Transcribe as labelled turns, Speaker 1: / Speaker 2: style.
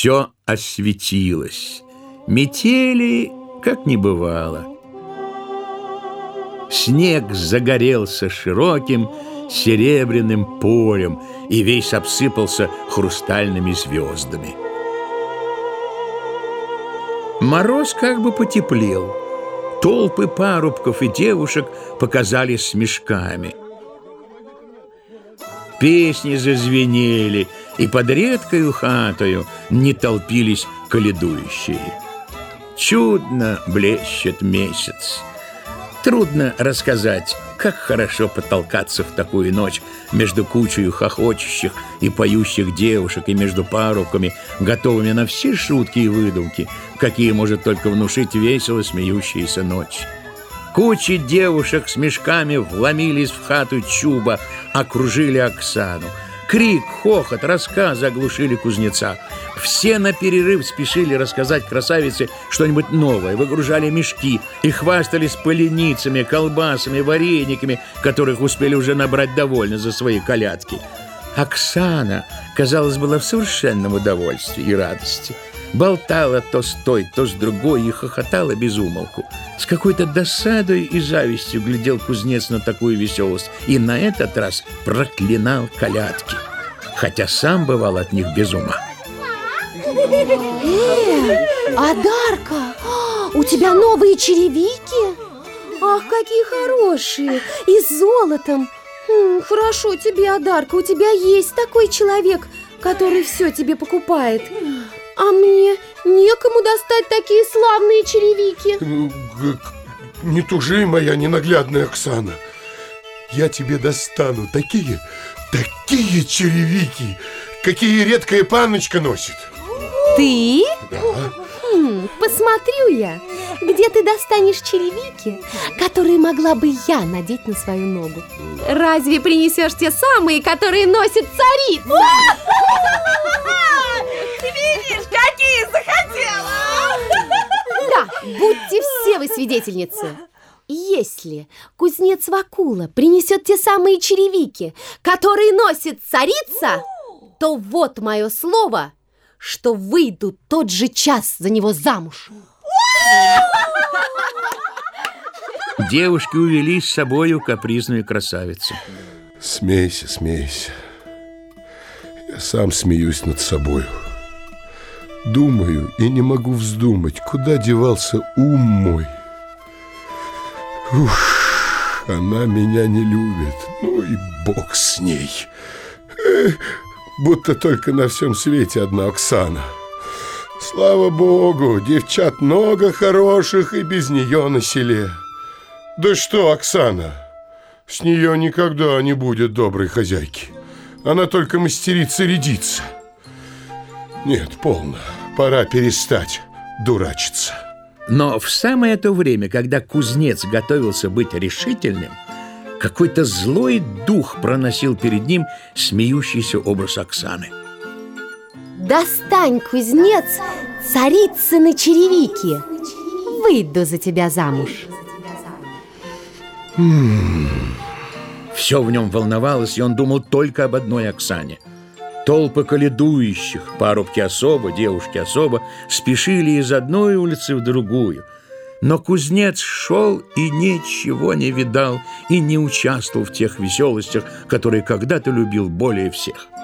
Speaker 1: Все осветилось. Метели как не бывало. Снег загорелся широким серебряным полем и весь обсыпался хрустальными звездами. Мороз как бы потеплел. Толпы парубков и девушек показались с мешками. Песни зазвенели, и под редкою хатою не толпились коледующие. Чудно блещет месяц. Трудно рассказать, как хорошо потолкаться в такую ночь между кучей хохочущих и поющих девушек и между парубками, готовыми на все шутки и выдумки, какие может только внушить весело смеющаяся ночь. Кучи девушек с мешками вломились в хату Чуба, окружили Оксану. Крик, хохот, рассказы оглушили кузнеца. Все на перерыв спешили рассказать красавице что-нибудь новое, выгружали мешки и хвастались поленицами, колбасами, варениками, которых успели уже набрать довольно за свои колядки. Оксана, казалось, была в совершенном удовольствии и радости. Болтала то с той, то с другой и хохотала без умолку. С какой-то досадой и завистью глядел кузнец на такую веселость и на этот раз проклинал колядки, хотя сам бывал от них без ума.
Speaker 2: Адарка, у тебя новые черевики? Ах, какие хорошие! И с золотом. Хорошо тебе, Адарка, у тебя есть такой человек, который все тебе покупает. А мне некому достать такие славные черевики.
Speaker 3: Не тужи, моя ненаглядная Оксана. Я тебе достану такие черевики, какие редкая панночка носит.
Speaker 2: Ты?
Speaker 3: Да.
Speaker 2: Посмотрю я, где ты достанешь черевики, которые могла бы я надеть на свою ногу. Разве принесешь те самые, которые носит царица?
Speaker 4: Ты видишь, какие захотела!
Speaker 2: Да, будьте все вы свидетельницы. Если кузнец Вакула принесет те самые черевики, которые носит царица, то вот мое слово, что выйду тот же час за него замуж.
Speaker 1: Девушки увели с собою капризную красавицу.
Speaker 3: Смейся, смейся. Я сам смеюсь над собою. Думаю и не могу вздумать, куда девался ум мой. Она меня не любит. Ну и бог с ней. Будто только на всем свете одна Оксана. Слава богу, девчат много хороших и без нее на селе. Да что, Оксана, с нее никогда не будет доброй хозяйки. Она только мастерица рядиться. Нет, полно, пора перестать дурачиться.
Speaker 1: Но в самое то время, когда кузнец готовился быть решительным, какой-то злой дух проносил перед ним смеющийся образ Оксаны.
Speaker 2: Достань, кузнец, царицыны черевики. Выйду за тебя замуж.
Speaker 1: Все в нем волновалось, и он думал только об одной Оксане. Толпы коледующих, парубки особо, девушки особо, спешили из одной улицы в другую. Но кузнец шел и ничего не видал, и не участвовал в тех веселостях, которые когда-то любил более всех.